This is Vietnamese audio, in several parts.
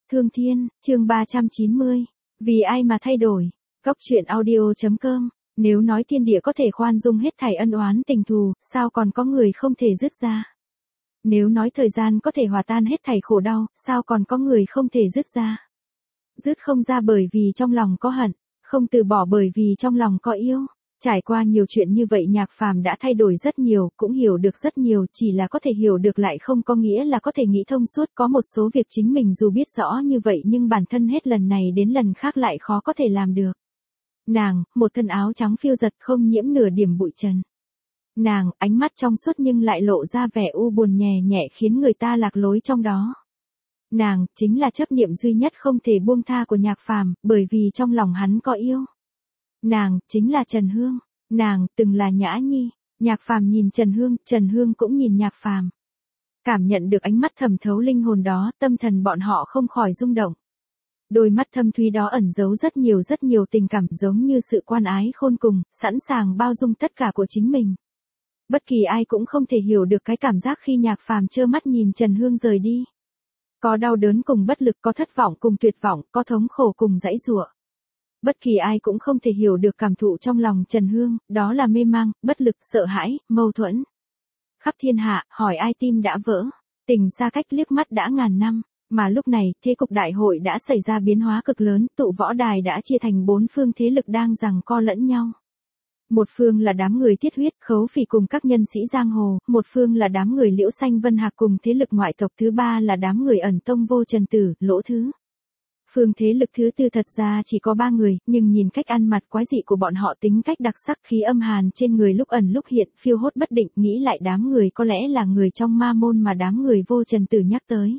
Thương Thiên, chương 390. Vì ai mà thay đổi? Góc truyện audio.com. Nếu nói thiên địa có thể khoan dung hết thảy ân oán tình thù, sao còn có người không thể dứt ra? Nếu nói thời gian có thể hòa tan hết thảy khổ đau, sao còn có người không thể dứt ra? Dứt không ra bởi vì trong lòng có hận, không từ bỏ bởi vì trong lòng có yêu. Trải qua nhiều chuyện như vậy Nhạc Phàm đã thay đổi rất nhiều, cũng hiểu được rất nhiều, chỉ là có thể hiểu được lại không có nghĩa là có thể nghĩ thông suốt. Có một số việc chính mình dù biết rõ như vậy nhưng bản thân hết lần này đến lần khác lại khó có thể làm được. Nàng, một thân áo trắng phiêu giật không nhiễm nửa điểm bụi trần. Nàng, ánh mắt trong suốt nhưng lại lộ ra vẻ u buồn nhẹ nhẹ khiến người ta lạc lối trong đó. Nàng, chính là chấp niệm duy nhất không thể buông tha của Nhạc Phàm, bởi vì trong lòng hắn có yêu. Nàng, chính là Trần Hương. Nàng, từng là Nhã Nhi. Nhạc Phàm nhìn Trần Hương cũng nhìn Nhạc Phàm. Cảm nhận được ánh mắt thẩm thấu linh hồn đó, tâm thần bọn họ không khỏi rung động. Đôi mắt thâm thúy đó ẩn giấu rất nhiều tình cảm giống như sự quan ái khôn cùng, sẵn sàng bao dung tất cả của chính mình. Bất kỳ ai cũng không thể hiểu được cái cảm giác khi Nhạc Phàm trơ mắt nhìn Trần Hương rời đi. Có đau đớn cùng bất lực, có thất vọng cùng tuyệt vọng, có thống khổ cùng giãy giụa. Bất kỳ ai cũng không thể hiểu được cảm thụ trong lòng Trần Hương, đó là mê mang, bất lực, sợ hãi, mâu thuẫn. Khắp thiên hạ, hỏi ai tim đã vỡ, tình xa cách liếc mắt đã ngàn năm, mà lúc này, thế cục đại hội đã xảy ra biến hóa cực lớn, tụ võ đài đã chia thành 4 phương thế lực đang giằng co lẫn nhau. Một phương là đám người Thiết Huyết, Khấu Phỉ cùng các nhân sĩ giang hồ, một phương là đám người Liễu Xanh Vân Hạc cùng thế lực ngoại tộc, thứ ba là đám người Ẩn Tông Vô Trần Tử, Lỗ Thứ. Phương thế lực thứ tư thật ra chỉ có 3 người, nhưng nhìn cách ăn mặc quái dị của bọn họ, tính cách đặc sắc, khí âm hàn trên người lúc ẩn lúc hiện, phiêu hốt bất định, nghĩ lại đám người có lẽ là người trong ma môn mà đám người Vô Trần Tử nhắc tới.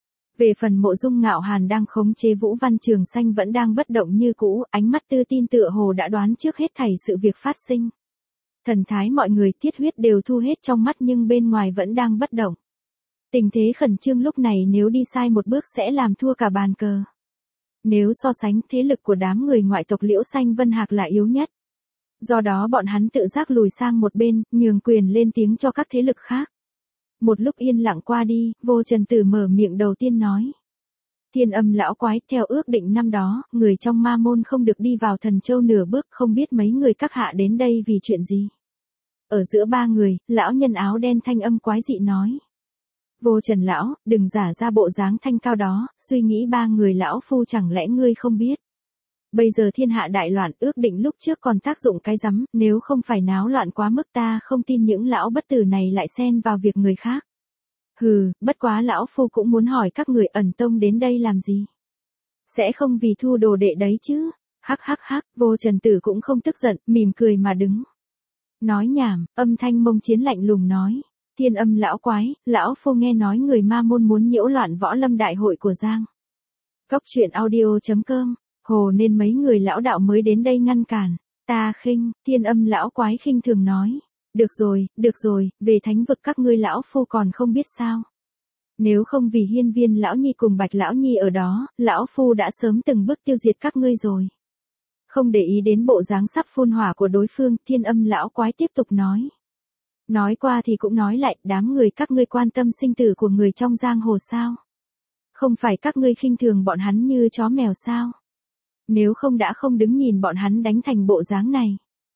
Về phần Mộ Dung Ngạo Hàn đang khống chế Vũ Văn Trường Xanh vẫn đang bất động như cũ, ánh mắt tự tin tựa hồ đã đoán trước hết thảy sự việc phát sinh. Thần thái mọi người Thiết Huyết đều thu hết trong mắt nhưng bên ngoài vẫn đang bất động. Tình thế khẩn trương lúc này nếu đi sai một bước sẽ làm thua cả bàn cờ. Nếu so sánh, thế lực của đám người ngoại tộc Liễu Xanh Vân Hạc là yếu nhất. Do đó bọn hắn tự giác lùi sang một bên, nhường quyền lên tiếng cho các thế lực khác. Một lúc yên lặng qua đi, Vô Trần Tử mở miệng đầu tiên nói. Thiên Âm lão quái, theo ước định năm đó, người trong ma môn không được đi vào Thần Châu nửa bước, không biết mấy người các hạ đến đây vì chuyện gì. Ở giữa 3 người, lão nhân áo đen thanh âm quái dị nói. Vô Trần lão, đừng giả ra bộ dáng thanh cao đó, suy nghĩ 3 người lão phu chẳng lẽ ngươi không biết. Bây giờ thiên hạ đại loạn, ước định lúc trước còn tác dụng cái rắm, nếu không phải náo loạn quá mức ta không tin những lão bất tử này lại xen vào việc người khác. Hừ, bất quá lão phu cũng muốn hỏi các người Ẩn Tông đến đây làm gì. Sẽ không vì thu đồ đệ đấy chứ. Hắc, Vô Trần Tử cũng không tức giận, mỉm cười mà đứng. Nói nhảm, âm thanh Mông Chiến lạnh lùng nói. Thiên Âm lão quái, lão phu nghe nói người ma môn muốn nhiễu loạn võ lâm đại hội của Giang. Góc truyện audio.com. Hồ nên mấy người lão đạo mới đến đây ngăn cản. Ta khinh, Thiên Âm lão quái khinh thường nói. Được rồi, về thánh vực các ngươi lão phu còn không biết sao. Nếu không vì Hiên Viên lão nhi cùng Bạch lão nhi ở đó, lão phu đã sớm từng bước tiêu diệt các ngươi rồi. Không để ý đến bộ dáng sắp phun hỏa của đối phương, Thiên Âm lão quái tiếp tục nói. Nói qua thì cũng nói lại, đám người các ngươi quan tâm sinh tử của người trong giang hồ sao? Không phải các ngươi khinh thường bọn hắn như chó mèo sao? Nếu không đã không đứng nhìn bọn hắn đánh thành bộ dáng này.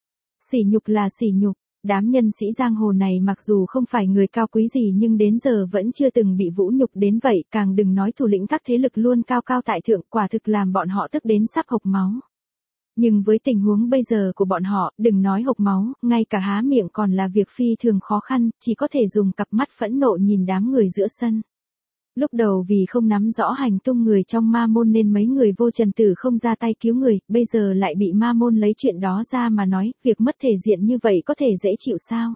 Sỉ nhục là sỉ nhục, đám nhân sĩ giang hồ này mặc dù không phải người cao quý gì nhưng đến giờ vẫn chưa từng bị vũ nhục đến vậy, càng đừng nói thủ lĩnh các thế lực luôn cao cao tại thượng, quả thực làm bọn họ tức đến sắp hộc máu. Nhưng với tình huống bây giờ của bọn họ, đừng nói hộc máu, ngay cả há miệng còn là việc phi thường khó khăn, chỉ có thể dùng cặp mắt phẫn nộ nhìn đám người giữa sân. Lúc đầu vì không nắm rõ hành tung người trong ma môn nên mấy người Vô Trần Tử không ra tay cứu người, bây giờ lại bị ma môn lấy chuyện đó ra mà nói, việc mất thể diện như vậy có thể dễ chịu sao?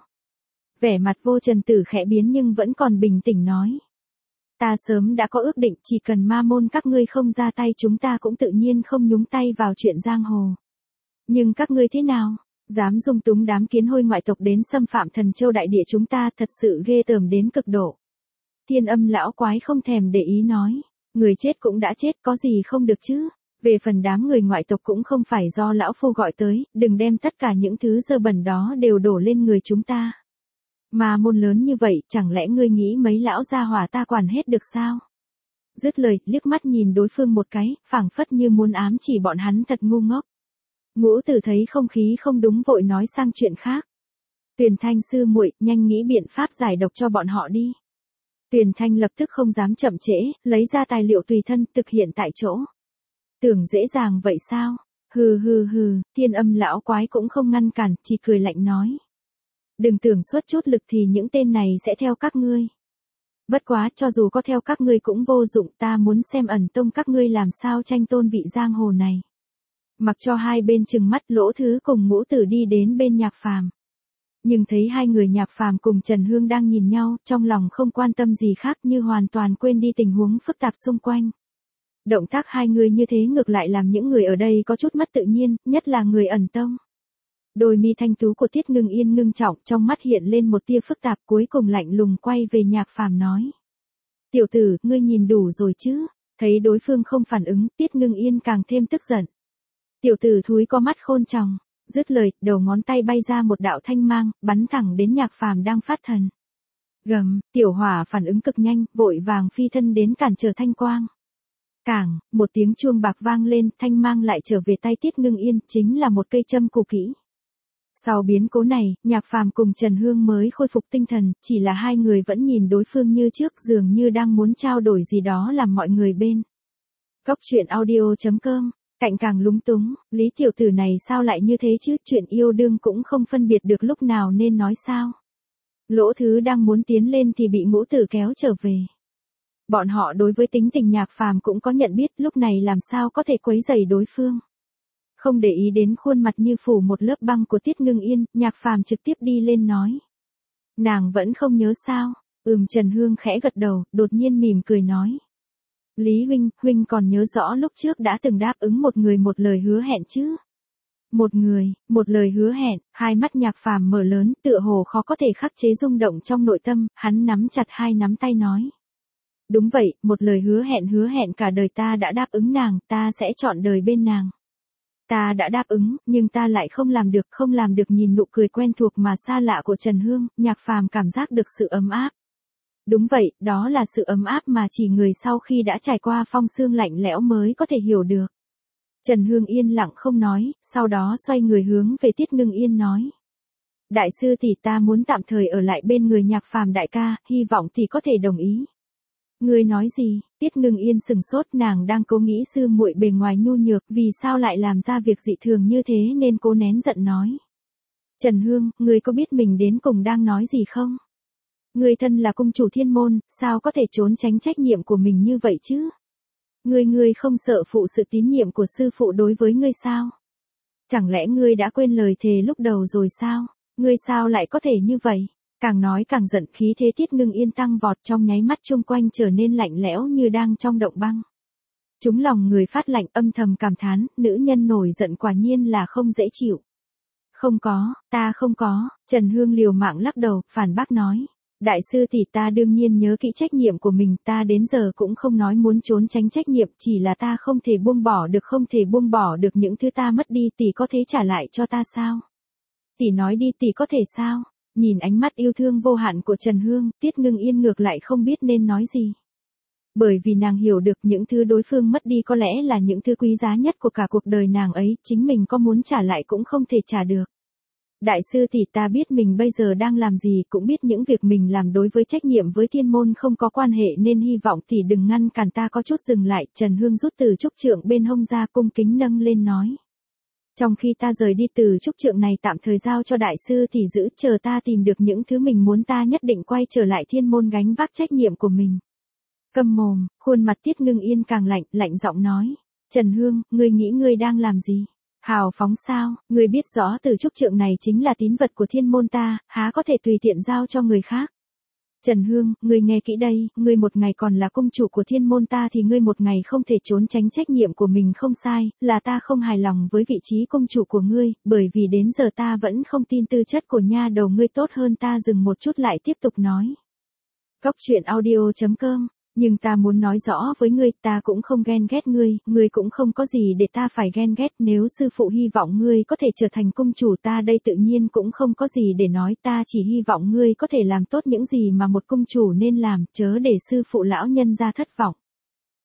Vẻ mặt Vô Trần Tử khẽ biến nhưng vẫn còn bình tĩnh nói. Ta sớm đã có ước định, chỉ cần ma môn các ngươi không ra tay chúng ta cũng tự nhiên không nhúng tay vào chuyện giang hồ. Nhưng các ngươi thế nào? Dám dung túng đám kiến hôi ngoại tộc đến xâm phạm Thần Châu đại địa chúng ta, thật sự ghê tởm đến cực độ. Thiên Âm lão quái không thèm để ý nói. Người chết cũng đã chết, có gì không được chứ. Về phần đám người ngoại tộc cũng không phải do lão phu gọi tới, đừng đem tất cả những thứ dơ bẩn đó đều đổ lên người chúng ta. Mà môn lớn như vậy, chẳng lẽ ngươi nghĩ mấy lão gia hỏa ta quản hết được sao? Dứt lời, liếc mắt nhìn đối phương một cái, phảng phất như muốn ám chỉ bọn hắn thật ngu ngốc. Ngũ Tử thấy không khí không đúng vội nói sang chuyện khác. Tuyền Thanh sư muội, nhanh nghĩ biện pháp giải độc cho bọn họ đi. Tuyền Thanh lập tức không dám chậm trễ, lấy ra tài liệu tùy thân thực hiện tại chỗ. Tưởng dễ dàng vậy sao? Hừ hừ hừ, Thiên Âm lão quái cũng không ngăn cản, chỉ cười lạnh nói. Đừng tưởng xuất chút lực thì những tên này sẽ theo các ngươi. Bất quá, cho dù có theo các ngươi cũng vô dụng, ta muốn xem ẩn tông các ngươi làm sao tranh tôn vị giang hồ này. Mặc cho hai bên chừng mắt, Lỗ Thứ cùng Ngũ Tử đi đến bên Nhạc Phàm. Nhưng thấy hai người Nhạc Phàm cùng Trần Hương đang nhìn nhau, trong lòng không quan tâm gì khác, như hoàn toàn quên đi tình huống phức tạp xung quanh. Động tác hai người như thế ngược lại làm những người ở đây có chút mất tự nhiên, nhất là người ẩn tông. Đôi mi thanh tú của Tiết Ngưng Yên ngưng trọng, trong mắt hiện lên một tia phức tạp, cuối cùng lạnh lùng quay về Nhạc Phàm nói. Tiểu tử, ngươi nhìn đủ rồi chứ? Thấy đối phương không phản ứng, Tiết Ngưng Yên càng thêm tức giận. Tiểu tử thúi có mắt khôn tròng. Dứt lời, đầu ngón tay bay ra một đạo thanh mang, bắn thẳng đến Nhạc Phàm đang phát thần. Gầm, tiểu hỏa phản ứng cực nhanh, vội vàng phi thân đến cản trở thanh quang. Cảng, một tiếng chuông bạc vang lên, thanh mang lại trở về tay Tiết Ngưng Yên, chính là một cây châm cù kỹ. Sau biến cố này, Nhạc Phàm cùng Trần Hương mới khôi phục tinh thần, chỉ là hai người vẫn nhìn đối phương như trước, dường như đang muốn trao đổi gì đó làm mọi người bên. Góc truyện audio.com. Cạnh càng lúng túng, Lý tiểu tử này sao lại như thế chứ, chuyện yêu đương cũng không phân biệt được lúc nào nên nói sao. Lỗ Thứ đang muốn tiến lên thì bị Ngũ Tử kéo trở về. Bọn họ đối với tính tình Nhạc Phàm cũng có nhận biết, lúc này làm sao có thể quấy rầy đối phương. Không để ý đến khuôn mặt như phủ một lớp băng của Tiết Ngưng Yên, Nhạc Phàm trực tiếp đi lên nói. Nàng vẫn không nhớ sao? Trần Hương khẽ gật đầu, đột nhiên mỉm cười nói. Lý huynh, huynh còn nhớ rõ lúc trước đã từng đáp ứng một người một lời hứa hẹn chứ? Một người, một lời hứa hẹn, hai mắt Nhạc Phàm mở lớn, tựa hồ khó có thể khắc chế rung động trong nội tâm, hắn nắm chặt hai nắm tay nói. Đúng vậy, một lời hứa hẹn cả đời ta đã đáp ứng nàng, ta sẽ chọn đời bên nàng. Ta đã đáp ứng, nhưng ta lại không làm được nhìn nụ cười quen thuộc mà xa lạ của Trần Hương, Nhạc Phàm cảm giác được sự ấm áp. Đúng vậy, đó là sự ấm áp mà chỉ người sau khi đã trải qua phong sương lạnh lẽo mới có thể hiểu được. Trần Hương yên lặng không nói, sau đó xoay người hướng về Tiết Ngưng Yên nói. Đại sư tỷ, ta muốn tạm thời ở lại bên người Nhạc Phàm đại ca, hy vọng tỷ có thể đồng ý. Ngươi nói gì? Tiết Ngưng Yên sừng sốt, nàng đang cố nghĩ sư muội bề ngoài nhu nhược, vì sao lại làm ra việc dị thường như thế nên cố nén giận nói. Trần Hương, ngươi có biết mình đến cùng đang nói gì không? Ngươi thân là cung chủ thiên môn, sao có thể trốn tránh trách nhiệm của mình như vậy chứ? Ngươi không sợ phụ sự tín nhiệm của sư phụ đối với ngươi sao? Chẳng lẽ ngươi đã quên lời thề lúc đầu rồi sao? Ngươi sao lại có thể như vậy? Càng nói càng giận, khí thế Tiết Ngưng Yên tăng vọt, trong nháy mắt chung quanh trở nên lạnh lẽo như đang trong động băng. Chúng lòng người phát lạnh, âm thầm cảm thán, nữ nhân nổi giận quả nhiên là không dễ chịu. Không có, ta không có, Trần Hương liều mạng lắc đầu, phản bác nói. Đại sư tỷ, ta đương nhiên nhớ kỹ trách nhiệm của mình, ta đến giờ cũng không nói muốn trốn tránh trách nhiệm, chỉ là ta không thể buông bỏ được những thứ ta mất đi, tỷ có thể trả lại cho ta sao? Tỷ nói đi, tỷ có thể sao? Nhìn ánh mắt yêu thương vô hạn của Trần Hương, Tiết Ngưng Yên ngược lại không biết nên nói gì. Bởi vì nàng hiểu được những thứ đối phương mất đi có lẽ là những thứ quý giá nhất của cả cuộc đời nàng ấy, chính mình có muốn trả lại cũng không thể trả được. Đại sư tỷ, ta biết mình bây giờ đang làm gì, cũng biết những việc mình làm đối với trách nhiệm với thiên môn không có quan hệ, nên hy vọng tỷ đừng ngăn cản ta. Có chút dừng lại, Trần Hương rút từ trúc trượng bên hông ra, cung kính nâng lên nói. Trong khi ta rời đi, từ trúc trượng này tạm thời giao cho đại sư tỷ giữ, chờ ta tìm được những thứ mình muốn ta nhất định quay trở lại thiên môn gánh vác trách nhiệm của mình. Câm mồm, khuôn mặt Tiết Ngưng Yên càng lạnh giọng nói. Trần Hương, ngươi nghĩ ngươi đang làm gì? Hào phóng sao? Ngươi biết rõ từ trúc trượng này chính là tín vật của thiên môn ta, há có thể tùy tiện giao cho người khác. Trần Hương, ngươi nghe kỹ đây, ngươi một ngày còn là cung chủ của thiên môn ta thì ngươi một ngày không thể trốn tránh trách nhiệm của mình. Không sai, là ta không hài lòng với vị trí cung chủ của ngươi, bởi vì đến giờ ta vẫn không tin tư chất của nha đầu ngươi tốt hơn ta. Dừng một chút lại tiếp tục nói. Góc truyện audio.com. Nhưng ta muốn nói rõ với ngươi, ta cũng không ghen ghét ngươi cũng không có gì để ta phải ghen ghét. Nếu sư phụ hy vọng ngươi có thể trở thành cung chủ, ta đây tự nhiên cũng không có gì để nói, ta chỉ hy vọng ngươi có thể làm tốt những gì mà một cung chủ nên làm, chớ để sư phụ lão nhân ra thất vọng.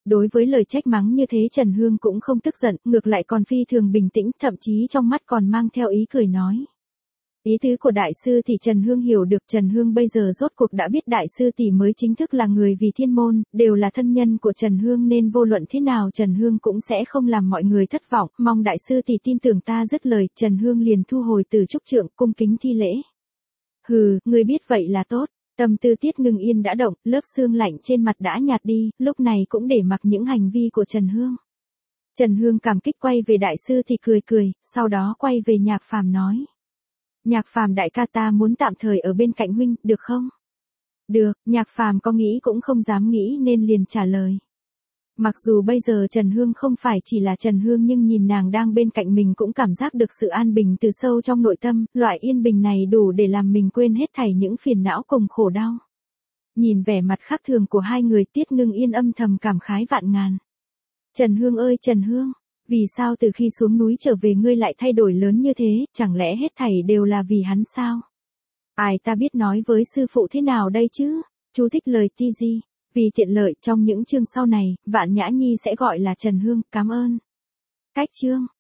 Đối với lời trách mắng như thế Trần Hương cũng không tức giận, ngược lại còn phi thường bình tĩnh, thậm chí trong mắt còn mang theo ý cười nói. Ý tứ của đại sư thì Trần Hương hiểu được, Trần Hương bây giờ rốt cuộc đã biết đại sư tỷ mới chính thức là người vì thiên môn, đều là thân nhân của Trần Hương nên vô luận thế nào Trần Hương cũng sẽ không làm mọi người thất vọng, mong đại sư tỷ tin tưởng ta. Dứt lời, Trần Hương liền thu hồi từ trúc trượng, cung kính thi lễ. Hừ, ngươi biết vậy là tốt. Tâm tư Tiết Ngưng Yên đã động, lớp sương lạnh trên mặt đã nhạt đi, lúc này cũng để mặc những hành vi của Trần Hương. Trần Hương cảm kích quay về đại sư thì cười cười, sau đó quay về Nhạc Phàm nói. Nhạc Phàm đại ca, ta muốn tạm thời ở bên cạnh huynh, được không? Được, Nhạc Phàm có nghĩ cũng không dám nghĩ nên liền trả lời. Mặc dù bây giờ Trần Hương không phải chỉ là Trần Hương nhưng nhìn nàng đang bên cạnh mình cũng cảm giác được sự an bình từ sâu trong nội tâm, loại yên bình này đủ để làm mình quên hết thảy những phiền não cùng khổ đau. Nhìn vẻ mặt khác thường của hai người, Tiết Ngưng Yên âm thầm cảm khái vạn ngàn. Trần Hương ơi Trần Hương, vì sao từ khi xuống núi trở về ngươi lại thay đổi lớn như thế, chẳng lẽ hết thảy đều là vì hắn sao? Ai ta biết nói với sư phụ thế nào đây chứ? Chú thích lời TG. Vì tiện lợi trong những chương sau này, Vạn Nhã Nhi sẽ gọi là Trần Hương, cảm ơn. Cách chương.